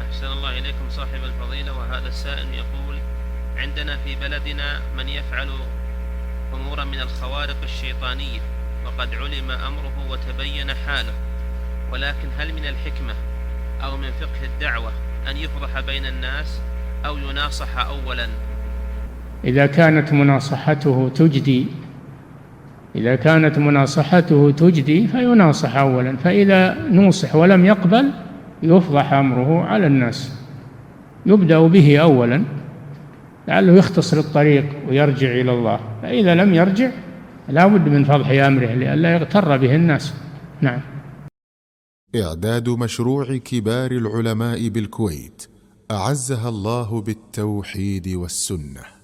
أحسن الله إليكم صاحب الفضيلة. وهذا السائل يقول: عندنا في بلدنا من يفعل أمورا من الخوارق الشيطانية وقد علم أمره وتبين حاله، ولكن هل من الحكمة أو من فقه الدعوة أن يفضح بين الناس أو يناصح أولا؟ إذا كانت مناصحته تجدي فيناصح أولا، فإذا نوصح ولم يقبل يفضح أمره على الناس، يبدأ به أولا لعله يختصر الطريق ويرجع إلى الله، فإذا لم يرجع لا بد من فضح أمره لئلا يغتر به الناس. نعم. إعداد مشروع كبار العلماء بالكويت أعزها الله بالتوحيد والسنة.